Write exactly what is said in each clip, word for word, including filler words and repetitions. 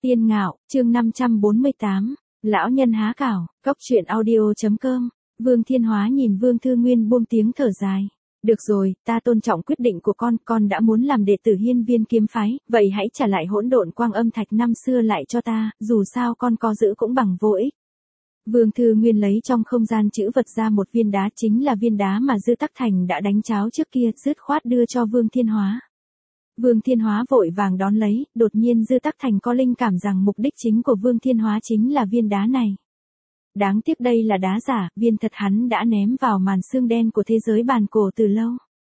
Tiên Ngạo, chương năm trăm bốn mươi tám, lão nhân há cảo, cóc truyện audio.com, Vương Thiên Hóa nhìn Vương Thư Nguyên buông tiếng thở dài. Được rồi, ta tôn trọng quyết định của con, con đã muốn làm đệ tử Hiên Viên kiếm phái, vậy hãy trả lại hỗn độn quang âm thạch năm xưa lại cho ta, dù sao con có giữ cũng bằng vô ích. Vương Thư Nguyên lấy trong không gian chữ vật ra một viên đá, chính là viên đá mà Dư Tắc Thành đã đánh cháo trước kia, dứt khoát đưa cho Vương Thiên Hóa. Vương Thiên Hóa vội vàng đón lấy, đột nhiên Dư Tắc Thành có linh cảm rằng mục đích chính của Vương Thiên Hóa chính là viên đá này. Đáng tiếc đây là đá giả, viên thật hắn đã ném vào màn xương đen của thế giới bàn cổ từ lâu.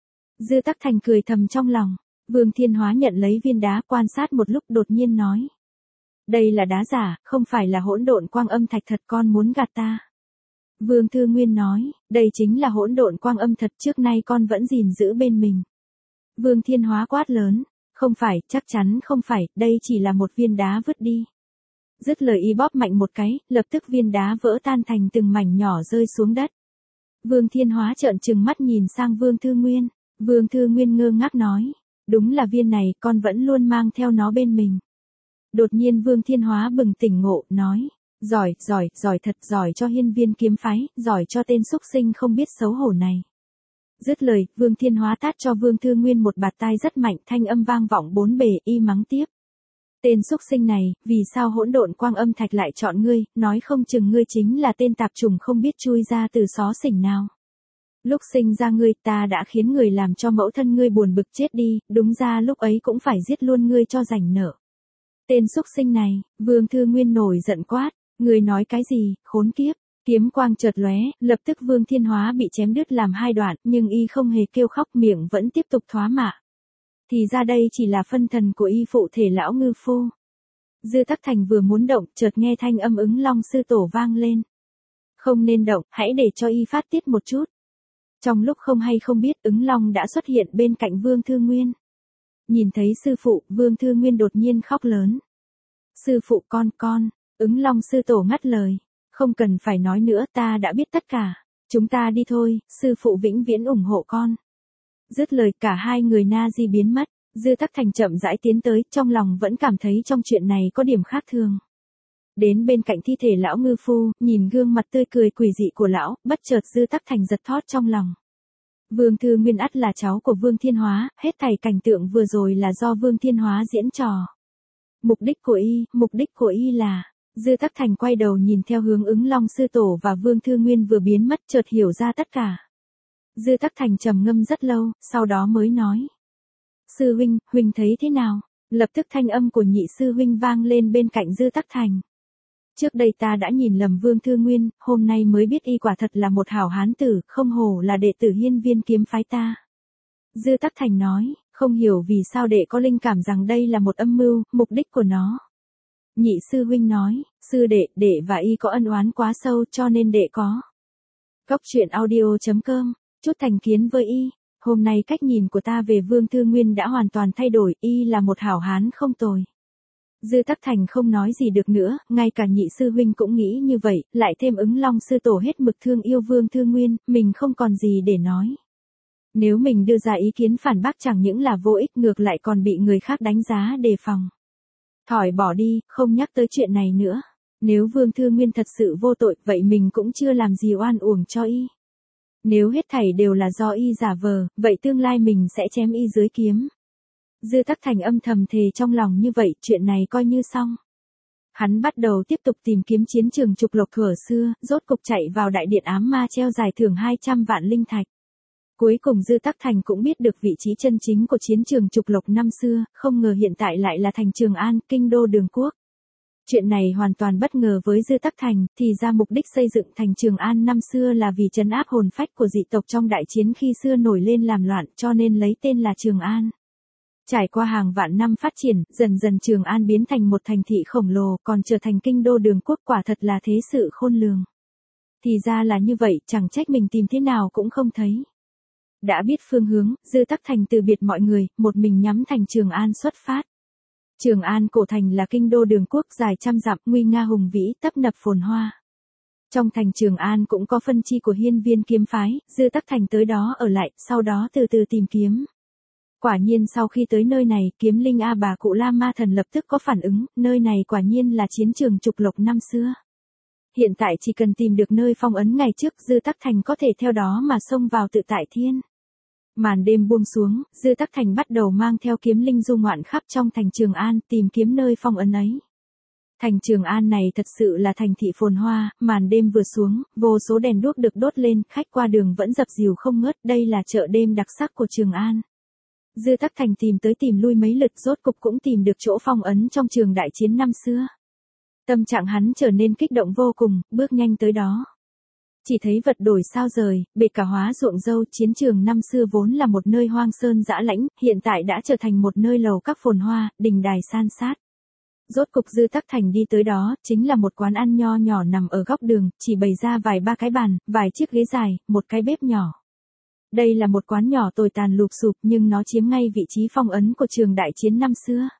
Dư Tắc Thành cười thầm trong lòng, Vương Thiên Hóa nhận lấy viên đá quan sát một lúc đột nhiên nói. Đây là đá giả, không phải là hỗn độn quang âm thạch thật, con muốn gạt ta. Vương Thư Nguyên nói, đây chính là hỗn độn quang âm thật, trước nay con vẫn gìn giữ bên mình. Vương Thiên Hóa quát lớn, không phải, chắc chắn không phải, đây chỉ là một viên đá vứt đi. Dứt lời y bóp mạnh một cái, lập tức viên đá vỡ tan thành từng mảnh nhỏ rơi xuống đất. Vương Thiên Hóa trợn trừng mắt nhìn sang Vương Thư Nguyên, Vương Thư Nguyên ngơ ngác nói, đúng là viên này, con vẫn luôn mang theo nó bên mình. Đột nhiên Vương Thiên Hóa bừng tỉnh ngộ, nói, giỏi, giỏi, giỏi thật, giỏi cho Hiên Viên kiếm phái, giỏi cho tên xúc sinh không biết xấu hổ này. Dứt lời, Vương Thiên Hóa tát cho Vương Thư Nguyên một bạt tai rất mạnh, thanh âm vang vọng bốn bề, y mắng tiếp. Tên xúc sinh này, vì sao hỗn độn quang âm thạch lại chọn ngươi, nói không chừng ngươi chính là tên tạp trùng không biết chui ra từ xó xỉnh nào. Lúc sinh ra ngươi, ta đã khiến người làm cho mẫu thân ngươi buồn bực chết đi, đúng ra lúc ấy cũng phải giết luôn ngươi cho rảnh nợ. Tên xúc sinh này, Vương Thư Nguyên nổi giận quát, ngươi nói cái gì, khốn kiếp. Kiếm quang chợt lóe, lập tức Vương Thiên Hóa bị chém đứt làm hai đoạn, nhưng y không hề kêu khóc, miệng vẫn tiếp tục thoá mạ. Thì ra đây chỉ là phân thần của y phụ thể lão ngư phu. Dư Tắc Thành vừa muốn động, chợt nghe thanh âm ứng long sư tổ vang lên. Không nên động, hãy để cho y phát tiết một chút. Trong lúc không hay không biết, ứng long đã xuất hiện bên cạnh Vương Thư Nguyên. Nhìn thấy sư phụ, Vương Thư Nguyên đột nhiên khóc lớn. Sư phụ con con, ứng long sư tổ ngắt lời. Không cần phải nói nữa, ta đã biết tất cả. Chúng ta đi thôi, sư phụ vĩnh viễn ủng hộ con. Dứt lời cả hai người na di biến mất, Dư Tắc Thành chậm rãi tiến tới, trong lòng vẫn cảm thấy trong chuyện này có điểm khác thường. Đến bên cạnh thi thể lão ngư phu, nhìn gương mặt tươi cười quỷ dị của lão, bất chợt Dư Tắc Thành giật thót trong lòng. Vương Thư Nguyên ắt là cháu của Vương Thiên Hóa, hết thảy cảnh tượng vừa rồi là do Vương Thiên Hóa diễn trò. Mục đích của y, mục đích của y là... Dư Tắc Thành quay đầu nhìn theo hướng ứng long sư tổ và Vương Thư Nguyên vừa biến mất, chợt hiểu ra tất cả. Dư Tắc Thành trầm ngâm rất lâu, sau đó mới nói. Sư huynh, huynh thấy thế nào? Lập tức thanh âm của nhị sư huynh vang lên bên cạnh Dư Tắc Thành. Trước đây ta đã nhìn lầm Vương Thư Nguyên, hôm nay mới biết y quả thật là một hảo hán tử, không hổ là đệ tử Hiên Viên kiếm phái ta. Dư Tắc Thành nói, không hiểu vì sao đệ có linh cảm rằng đây là một âm mưu, mục đích của nó. Nhị sư huynh nói, sư đệ, đệ và y có ân oán quá sâu cho nên đệ có. Cóc truyện audio.com, chút thành kiến với y, hôm nay cách nhìn của ta về Vương Thư Nguyên đã hoàn toàn thay đổi, y là một hảo hán không tồi. Dư Tắc Thành không nói gì được nữa, ngay cả nhị sư huynh cũng nghĩ như vậy, lại thêm ứng long sư tổ hết mực thương yêu Vương Thư Nguyên, mình không còn gì để nói. Nếu mình đưa ra ý kiến phản bác chẳng những là vô ích, ngược lại còn bị người khác đánh giá đề phòng. Thỏi bỏ đi, không nhắc tới chuyện này nữa. Nếu Vương Thư Nguyên thật sự vô tội, vậy mình cũng chưa làm gì oan uổng cho y. Nếu hết thảy đều là do y giả vờ, vậy tương lai mình sẽ chém y dưới kiếm. Dư Tắc Thành âm thầm thề trong lòng như vậy, chuyện này coi như xong. Hắn bắt đầu tiếp tục tìm kiếm chiến trường trục lộc thuở xưa, rốt cục chạy vào đại điện ám ma treo giải thưởng hai trăm vạn linh thạch. Cuối cùng Dư Tắc Thành cũng biết được vị trí chân chính của chiến trường trục lộc năm xưa, không ngờ hiện tại lại là thành Trường An, kinh đô đường quốc. Chuyện này hoàn toàn bất ngờ với Dư Tắc Thành, thì ra mục đích xây dựng thành Trường An năm xưa là vì trấn áp hồn phách của dị tộc trong đại chiến khi xưa nổi lên làm loạn, cho nên lấy tên là Trường An. Trải qua hàng vạn năm phát triển, dần dần Trường An biến thành một thành thị khổng lồ, còn trở thành kinh đô đường quốc, quả thật là thế sự khôn lường. Thì ra là như vậy, chẳng trách mình tìm thế nào cũng không thấy. Đã biết phương hướng, Dư Tắc Thành từ biệt mọi người, một mình nhắm thành Trường An xuất phát. Trường An cổ thành là kinh đô đường quốc dài trăm dặm, nguy nga hùng vĩ, tấp nập phồn hoa. Trong thành Trường An cũng có phân chi của Hiên Viên kiếm phái, Dư Tắc Thành tới đó ở lại, sau đó từ từ tìm kiếm. Quả nhiên sau khi tới nơi này, Kiếm Linh A bà cụ La Ma Thần lập tức có phản ứng, nơi này quả nhiên là chiến trường trục lộc năm xưa. Hiện tại chỉ cần tìm được nơi phong ấn ngày trước, Dư Tắc Thành có thể theo đó mà xông vào tự tại thiên. Màn đêm buông xuống, Dư Tắc Thành bắt đầu mang theo Kiếm Linh du ngoạn khắp trong thành Trường An, tìm kiếm nơi phong ấn ấy. Thành Trường An này thật sự là thành thị phồn hoa, màn đêm vừa xuống, vô số đèn đuốc được đốt lên, khách qua đường vẫn dập dìu không ngớt, đây là chợ đêm đặc sắc của Trường An. Dư Tắc Thành tìm tới tìm lui mấy lượt, rốt cục cũng tìm được chỗ phong ấn trong trường đại chiến năm xưa. Tâm trạng hắn trở nên kích động vô cùng, bước nhanh tới đó. Chỉ thấy vật đổi sao rời, bể cả hóa ruộng dâu, chiến trường năm xưa vốn là một nơi hoang sơn dã lãnh, hiện tại đã trở thành một nơi lầu các phồn hoa, đình đài san sát. Rốt cục Dư Tắc Thành đi tới đó, chính là một quán ăn nho nhỏ nằm ở góc đường, chỉ bày ra vài ba cái bàn, vài chiếc ghế dài, một cái bếp nhỏ. Đây là một quán nhỏ tồi tàn lụp xụp nhưng nó chiếm ngay vị trí phong ấn của trường đại chiến năm xưa.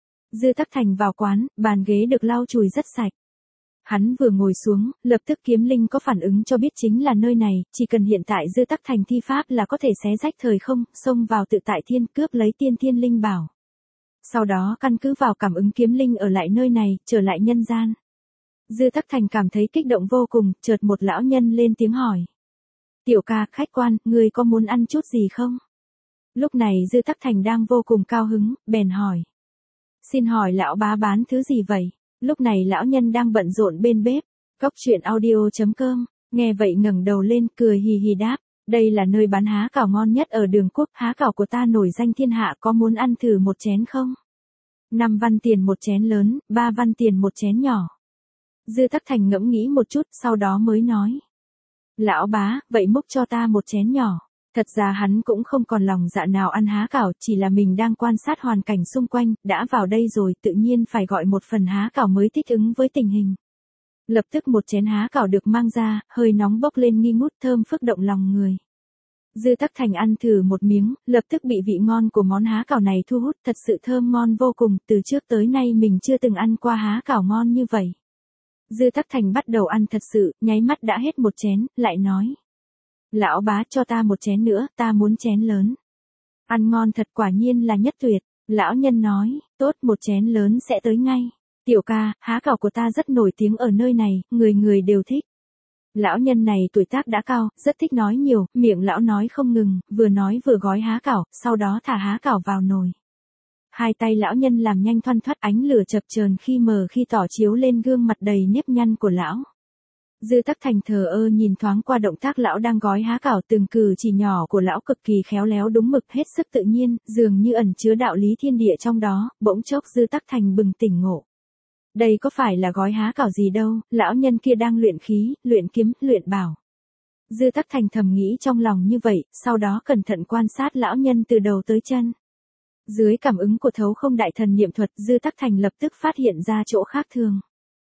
Dư Tắc Thành vào quán, bàn ghế được lau chùi rất sạch. Hắn vừa ngồi xuống, lập tức Kiếm Linh có phản ứng cho biết chính là nơi này, chỉ cần hiện tại Dư Tắc Thành thi pháp là có thể xé rách thời không, xông vào tự tại thiên cướp lấy tiên thiên linh bảo. Sau đó căn cứ vào cảm ứng Kiếm Linh ở lại nơi này, trở lại nhân gian. Dư Tắc Thành cảm thấy kích động vô cùng, chợt một lão nhân lên tiếng hỏi. Tiểu ca, khách quan, người có muốn ăn chút gì không? Lúc này Dư Tắc Thành đang vô cùng cao hứng, bèn hỏi. Xin hỏi lão bá bán thứ gì vậy? Lúc này lão nhân đang bận rộn bên bếp. Cốc truyện audio chấm com, nghe vậy ngẩng đầu lên, cười hì hì đáp. Đây là nơi bán há cảo ngon nhất ở Đường Quốc, há cảo của ta nổi danh thiên hạ, có muốn ăn thử một chén không? Năm văn tiền một chén lớn, ba văn tiền một chén nhỏ. Dư Tắc Thành ngẫm nghĩ một chút, sau đó mới nói. Lão bá, vậy múc cho ta một chén nhỏ. Thật ra hắn cũng không còn lòng dạ nào ăn há cảo, chỉ là mình đang quan sát hoàn cảnh xung quanh, đã vào đây rồi, tự nhiên phải gọi một phần há cảo mới thích ứng với tình hình. Lập tức một chén há cảo được mang ra, hơi nóng bốc lên nghi ngút, thơm phức động lòng người. Dư Tắc Thành ăn thử một miếng, lập tức bị vị ngon của món há cảo này thu hút, thật sự thơm ngon vô cùng, từ trước tới nay mình chưa từng ăn qua há cảo ngon như vậy. Dư Tắc Thành bắt đầu ăn thật sự, nháy mắt đã hết một chén, lại nói. Lão bá cho ta một chén nữa, ta muốn chén lớn. Ăn ngon thật, quả nhiên là nhất tuyệt. Lão nhân nói, tốt, một chén lớn sẽ tới ngay. Tiểu ca, há cảo của ta rất nổi tiếng ở nơi này, người người đều thích. Lão nhân này tuổi tác đã cao, rất thích nói nhiều, miệng lão nói không ngừng, vừa nói vừa gói há cảo, sau đó thả há cảo vào nồi. Hai tay lão nhân làm nhanh thoăn thoắt, ánh lửa chập chờn khi mờ khi tỏ chiếu lên gương mặt đầy nếp nhăn của lão. Dư Tắc Thành thờ ơ nhìn thoáng qua động tác lão đang gói há cảo, từng cử chỉ nhỏ của lão cực kỳ khéo léo đúng mực, hết sức tự nhiên, dường như ẩn chứa đạo lý thiên địa trong đó, bỗng chốc Dư Tắc Thành bừng tỉnh ngộ. Đây có phải là gói há cảo gì đâu, lão nhân kia đang luyện khí, luyện kiếm, luyện bảo. Dư Tắc Thành thầm nghĩ trong lòng như vậy, sau đó cẩn thận quan sát lão nhân từ đầu tới chân. Dưới cảm ứng của thấu không đại thần niệm thuật, Dư Tắc Thành lập tức phát hiện ra chỗ khác thường.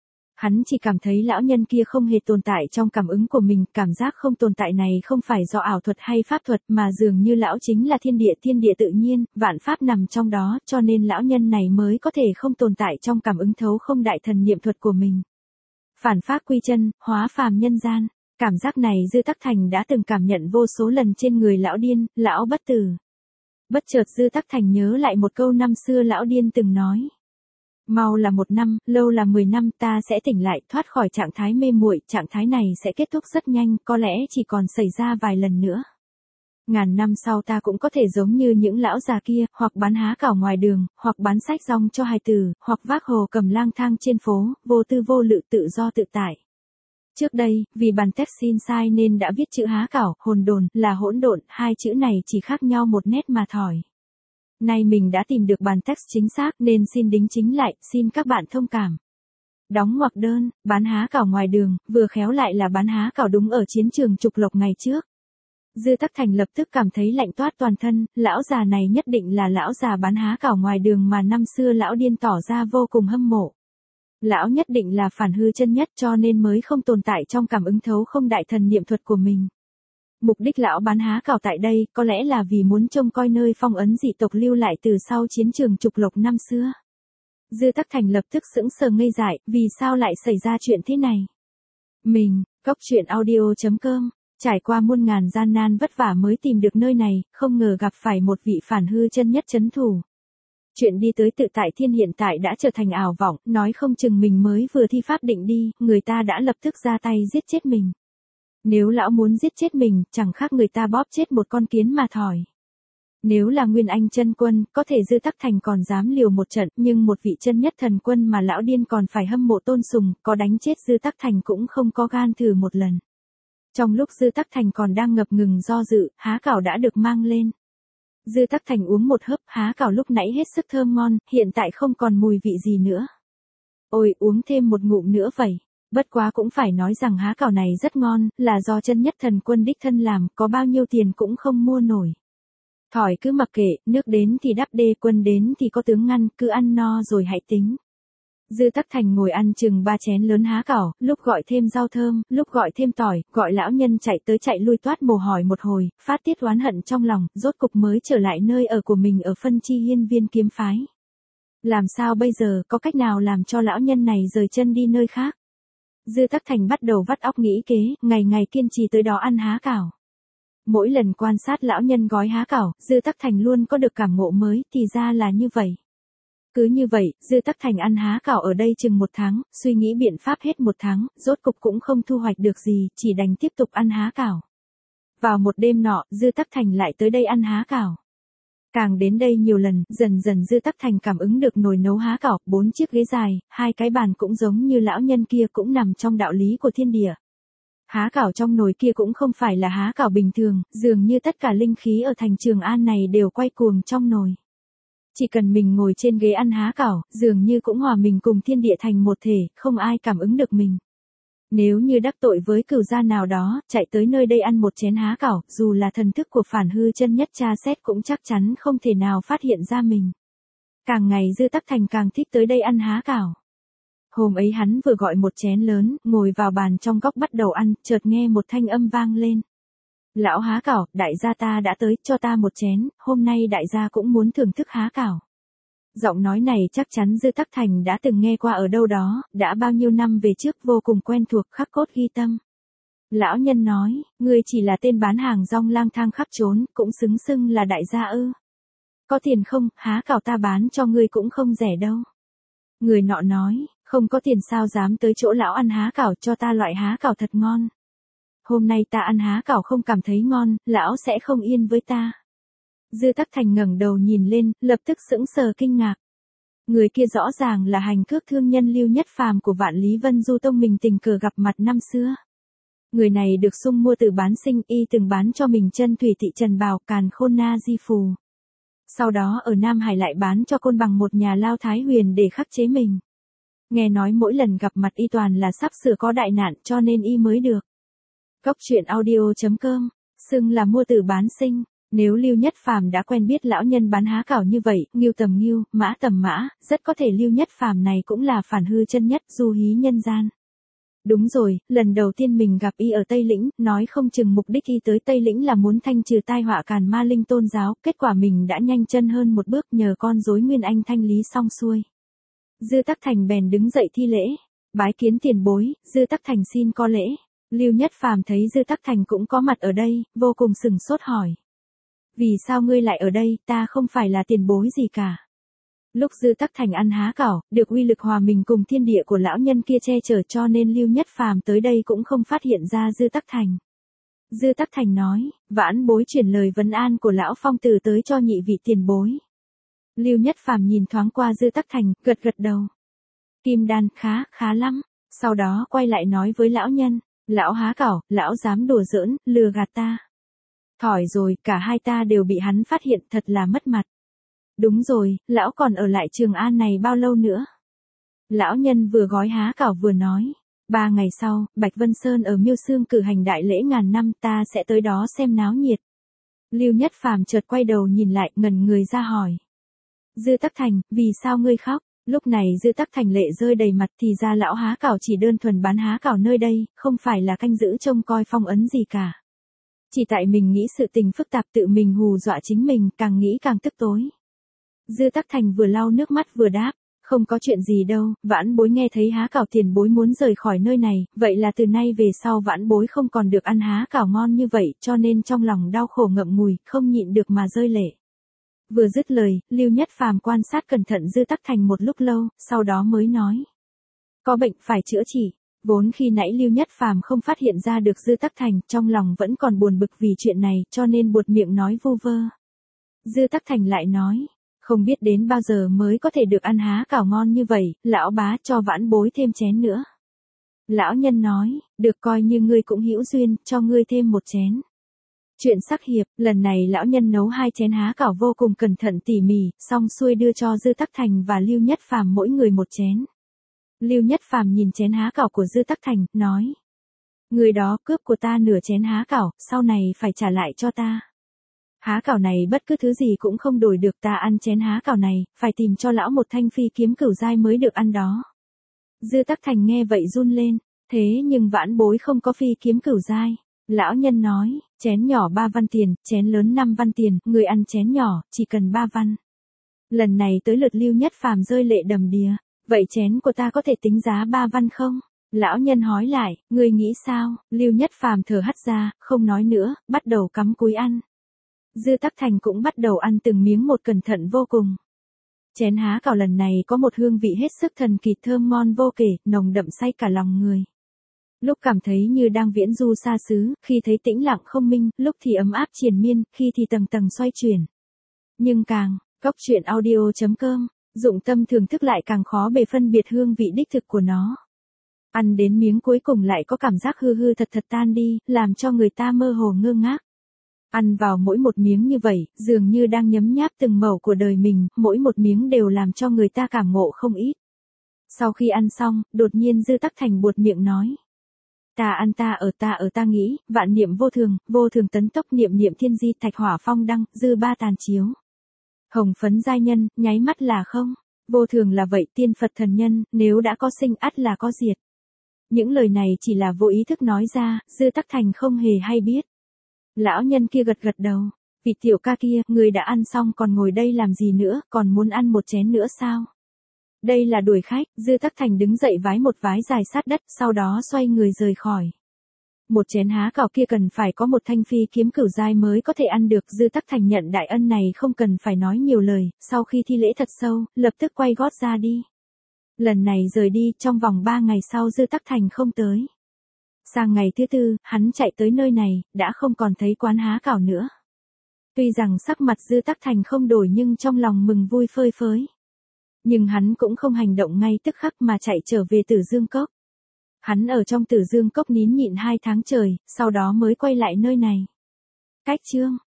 Hắn chỉ cảm thấy lão nhân kia không hề tồn tại trong cảm ứng của mình, cảm giác không tồn tại này không phải do ảo thuật hay pháp thuật mà dường như lão chính là thiên địa, thiên địa tự nhiên, vạn pháp nằm trong đó, cho nên lão nhân này mới có thể không tồn tại trong cảm ứng thấu không đại thần niệm thuật của mình. Phản pháp quy chân, hóa phàm nhân gian, cảm giác này Dư Tắc Thành đã từng cảm nhận vô số lần trên người lão điên, lão bất tử. Bất chợt Dư Tắc Thành nhớ lại một câu năm xưa lão điên từng nói. Mau là một năm, lâu là mười năm, ta sẽ tỉnh lại, thoát khỏi trạng thái mê muội, trạng thái này sẽ kết thúc rất nhanh, có lẽ chỉ còn xảy ra vài lần nữa. Ngàn năm sau ta cũng có thể giống như những lão già kia, hoặc bán há cảo ngoài đường, hoặc bán sách rong cho hài tử, hoặc vác hồ cầm lang thang trên phố, vô tư vô lự, tự do tự tại. Trước đây, vì bản text xin sai nên đã viết chữ há cảo, hồn đồn, là hỗn độn, hai chữ này chỉ khác nhau một nét mà thỏi. Nay mình đã tìm được bản text chính xác nên xin đính chính lại, xin các bạn thông cảm. Đóng ngoặc đơn, bán há cảo ngoài đường, vừa khéo lại là bán há cảo đúng ở chiến trường trục lộc ngày trước. Dư Tắc Thành lập tức cảm thấy lạnh toát toàn thân, lão già này nhất định là lão già bán há cảo ngoài đường mà năm xưa lão điên tỏ ra vô cùng hâm mộ. Lão nhất định là phản hư chân nhất cho nên mới không tồn tại trong cảm ứng thấu không đại thần niệm thuật của mình. Mục đích lão bán há cảo tại đây có lẽ là vì muốn trông coi nơi phong ấn dị tộc lưu lại từ sau chiến trường trục lộc năm xưa. Dư Tắc Thành lập tức sững sờ ngây dại, vì sao lại xảy ra chuyện thế này? Mình, cốc truyện audio chấm com Trải qua muôn ngàn gian nan vất vả mới tìm được nơi này, không ngờ gặp phải một vị phản hư chân nhất trấn thủ. Chuyện đi tới tự tại thiên hiện tại đã trở thành ảo vọng, nói không chừng mình mới vừa thi pháp định đi, người ta đã lập tức ra tay giết chết mình. Nếu lão muốn giết chết mình, chẳng khác người ta bóp chết một con kiến mà thỏi. Nếu là Nguyên Anh chân quân, có thể Dư Tắc Thành còn dám liều một trận, nhưng một vị chân nhất thần quân mà lão điên còn phải hâm mộ tôn sùng, có đánh chết Dư Tắc Thành cũng không có gan thử một lần. Trong lúc Dư Tắc Thành còn đang ngập ngừng do dự, há cảo đã được mang lên. Dư Tắc Thành uống một hớp, há cảo lúc nãy hết sức thơm ngon, hiện tại không còn mùi vị gì nữa. Ôi, uống thêm một ngụm nữa vậy. Bất quá cũng phải nói rằng há cảo này rất ngon, là do chân nhất thần quân đích thân làm, có bao nhiêu tiền cũng không mua nổi. Thỏi cứ mặc kệ, nước đến thì đắp đê, quân đến thì có tướng ngăn, cứ ăn no rồi hãy tính. Dư Tắc Thành ngồi ăn chừng ba chén lớn há cảo, lúc gọi thêm rau thơm, lúc gọi thêm tỏi, gọi lão nhân chạy tới chạy lui toát mồ hỏi một hồi, phát tiết oán hận trong lòng, rốt cục mới trở lại nơi ở của mình ở phân chi hiên viên kiếm phái. Làm sao bây giờ, có cách nào làm cho lão nhân này rời chân đi nơi khác? Dư Tắc Thành bắt đầu vắt óc nghĩ kế, ngày ngày kiên trì tới đó ăn há cảo. Mỗi lần quan sát lão nhân gói há cảo, Dư Tắc Thành luôn có được cảm ngộ mới, thì ra là như vậy. Cứ như vậy, Dư Tắc Thành ăn há cảo ở đây chừng một tháng, suy nghĩ biện pháp hết một tháng, rốt cục cũng không thu hoạch được gì, chỉ đành tiếp tục ăn há cảo. Vào một đêm nọ, Dư Tắc Thành lại tới đây ăn há cảo. Càng đến đây nhiều lần, dần dần Dư Tắc Thành cảm ứng được nồi nấu há cảo, bốn chiếc ghế dài, hai cái bàn cũng giống như lão nhân kia cũng nằm trong đạo lý của thiên địa. Há cảo trong nồi kia cũng không phải là há cảo bình thường, dường như tất cả linh khí ở thành Trường An này đều quay cuồng trong nồi. Chỉ cần mình ngồi trên ghế ăn há cảo, dường như cũng hòa mình cùng thiên địa thành một thể, không ai cảm ứng được mình. Nếu như đắc tội với cửu gia nào đó, chạy tới nơi đây ăn một chén há cảo, dù là thần thức của phản hư chân nhất tra xét cũng chắc chắn không thể nào phát hiện ra mình. Càng ngày Dư Tắc Thành càng thích tới đây ăn há cảo. Hôm ấy hắn vừa gọi một chén lớn, ngồi vào bàn trong góc bắt đầu ăn, chợt nghe một thanh âm vang lên. Lão há cảo, đại gia ta đã tới, cho ta một chén, hôm nay đại gia cũng muốn thưởng thức há cảo. Giọng nói này chắc chắn Dư Tắc Thành đã từng nghe qua ở đâu đó, đã bao nhiêu năm về trước vô cùng quen thuộc khắc cốt ghi tâm. Lão nhân nói, ngươi chỉ là tên bán hàng rong lang thang khắp trốn, cũng xứng xưng là đại gia ư. Có tiền không, há cảo ta bán cho ngươi cũng không rẻ đâu. Người nọ nói, không có tiền sao dám tới chỗ lão ăn há cảo, cho ta loại há cảo thật ngon. Hôm nay ta ăn há cảo không cảm thấy ngon, lão sẽ không yên với ta. Dư Tắc Thành ngẩng đầu nhìn lên, lập tức sững sờ kinh ngạc. Người kia rõ ràng là hành cước thương nhân Lưu Nhất Phàm của Vạn Lý Vân Du Tông mình tình cờ gặp mặt năm xưa. Người này được sung mua từ bán sinh, y từng bán cho mình chân thủy thị Trần Bào, Càn Khôn Na Di Phù. Sau đó ở Nam Hải lại bán cho Côn Bằng một nhà lao Thái Huyền để khắc chế mình. Nghe nói mỗi lần gặp mặt y toàn là sắp sửa có đại nạn cho nên y mới được. Cốc truyện audio chấm com, xưng là mua từ bán sinh. Nếu Lưu Nhất Phàm đã quen biết lão nhân bán há cảo như vậy, ngưu tầm ngưu, mã tầm mã, rất có thể Lưu Nhất Phàm này cũng là phản hư chân nhất, du hí nhân gian. Đúng rồi, lần đầu tiên mình gặp y ở Tây Lĩnh, nói không chừng mục đích y tới Tây Lĩnh là muốn thanh trừ tai họa càn ma linh tôn giáo, kết quả mình đã nhanh chân hơn một bước nhờ con rối Nguyên Anh thanh lý xong xuôi. Dư Tắc Thành bèn đứng dậy thi lễ, bái kiến tiền bối, Dư Tắc Thành xin có lễ. Lưu Nhất Phàm thấy Dư Tắc Thành cũng có mặt ở đây, vô cùng sừng sốt hỏi. Vì sao ngươi lại ở đây, ta không phải là tiền bối gì cả. Lúc Dư Tắc Thành ăn há cảo, được uy lực hòa mình cùng thiên địa của lão nhân kia che chở cho nên Lưu Nhất Phàm tới đây cũng không phát hiện ra Dư Tắc Thành. Dư Tắc Thành nói, vãn bối chuyển lời vấn an của lão phong tử tới cho nhị vị tiền bối. Lưu Nhất Phàm nhìn thoáng qua Dư Tắc Thành, gật gật đầu. Kim đan, khá, khá lắm. Sau đó quay lại nói với lão nhân, lão há cảo, lão dám đùa giỡn, lừa gạt ta. Thỏi rồi, cả hai ta đều bị hắn phát hiện, thật là mất mặt. Đúng rồi, lão còn ở lại Trường An này bao lâu nữa? Lão nhân vừa gói há cảo vừa nói. Ba ngày sau, Bạch Vân Sơn ở Miêu Sương cử hành đại lễ ngàn năm, ta sẽ tới đó xem náo nhiệt. Lưu Nhất Phàm chợt quay đầu nhìn lại, ngẩn người ra hỏi. Dư Tắc Thành, vì sao ngươi khóc? Lúc này Dư Tắc Thành lệ rơi đầy mặt, thì ra lão há cảo chỉ đơn thuần bán há cảo nơi đây, không phải là canh giữ trông coi phong ấn gì cả. Chỉ tại mình nghĩ sự tình phức tạp tự mình hù dọa chính mình, càng nghĩ càng tức tối. Dư Tắc Thành vừa lau nước mắt vừa đáp, Không có chuyện gì đâu, vãn bối nghe thấy há cảo tiền bối muốn rời khỏi nơi này, vậy là từ nay về sau vãn bối không còn được ăn há cảo ngon như vậy, cho nên trong lòng đau khổ ngậm ngùi, không nhịn được mà rơi lệ. Vừa dứt lời, Lưu Nhất Phàm quan sát cẩn thận Dư Tắc Thành một lúc lâu, sau đó mới nói. Có bệnh phải chữa trị. Vốn khi nãy Lưu Nhất Phàm không phát hiện ra được Dư Tắc Thành, trong lòng vẫn còn buồn bực vì chuyện này, cho nên buột miệng nói vu vơ. Dư Tắc Thành lại nói. Không biết đến bao giờ mới có thể được ăn há cảo ngon như vậy, lão bá cho vãn bối thêm chén nữa. Lão nhân nói, được coi như ngươi cũng hữu duyên, cho ngươi thêm một chén. Chuyện sắc hiệp, lần này lão nhân nấu hai chén há cảo vô cùng cẩn thận tỉ mỉ, xong xuôi đưa cho Dư Tắc Thành và Lưu Nhất Phàm mỗi người một chén. Lưu Nhất Phàm nhìn chén há cảo của Dư Tắc Thành, nói. Người đó cướp của ta nửa chén há cảo, sau này phải trả lại cho ta. Há cảo này bất cứ thứ gì cũng không đổi được, ta ăn chén há cảo này, phải tìm cho lão một thanh phi kiếm cửu giai mới được ăn đó. Dư Tắc Thành nghe vậy run lên, thế nhưng vãn bối không có phi kiếm cửu giai. Lão nhân nói, chén nhỏ ba văn tiền, chén lớn năm văn tiền, người ăn chén nhỏ, chỉ cần ba văn. Lần này tới lượt Lưu Nhất Phàm rơi lệ đầm đìa, vậy chén của ta có thể tính giá ba văn không? Lão nhân hỏi lại, người nghĩ sao? Lưu Nhất Phàm thở hắt ra, không nói nữa, bắt đầu cắm cúi ăn. Dư Tắc Thành cũng bắt đầu ăn từng miếng một cẩn thận vô cùng. Chén há cảo lần này có một hương vị hết sức thần kỳ thơm ngon vô kể, nồng đậm say cả lòng người. Lúc cảm thấy như đang viễn du xa xứ, khi thấy tĩnh lặng không minh, lúc thì ấm áp triền miên, khi thì tầng tầng xoay chuyển. Nhưng càng, Cốc truyện audio chấm com, dụng tâm thưởng thức lại càng khó bề phân biệt hương vị đích thực của nó. Ăn đến miếng cuối cùng lại có cảm giác hư hư thật thật tan đi, làm cho người ta mơ hồ ngơ ngác. Ăn vào mỗi một miếng như vậy, dường như đang nhấm nháp từng mẩu của đời mình, mỗi một miếng đều làm cho người ta cảm ngộ không ít. Sau khi ăn xong, đột nhiên Dư Tắc Thành buột miệng nói. Ta ăn ta ở ta ở ta nghĩ, vạn niệm vô thường, vô thường tấn tốc niệm niệm thiên di thạch hỏa phong đăng, dư ba tàn chiếu. Hồng phấn giai nhân, nháy mắt là không. Vô thường là vậy, tiên Phật thần nhân, nếu đã có sinh ắt là có diệt. Những lời này chỉ là vô ý thức nói ra, Dư Tắc Thành không hề hay biết. Lão nhân kia gật gật đầu. Vị tiểu ca kia, người đã ăn xong còn ngồi đây làm gì nữa, còn muốn ăn một chén nữa sao? Đây là đuổi khách, Dư Tắc Thành đứng dậy vái một vái dài sát đất, sau đó xoay người rời khỏi. Một chén há cảo kia cần phải có một thanh phi kiếm cửu giai mới có thể ăn được. Dư Tắc Thành nhận đại ân này không cần phải nói nhiều lời, sau khi thi lễ thật sâu, lập tức quay gót ra đi. Lần này rời đi, trong vòng ba ngày sau Dư Tắc Thành không tới. Sang ngày thứ tư, hắn chạy tới nơi này, đã không còn thấy quán há cảo nữa. Tuy rằng sắc mặt Dư Tắc Thành không đổi nhưng trong lòng mừng vui phơi phới. Nhưng hắn cũng không hành động ngay tức khắc mà chạy trở về Tử Dương Cốc. Hắn ở trong Tử Dương Cốc nín nhịn hai tháng trời, sau đó mới quay lại nơi này. Cách chương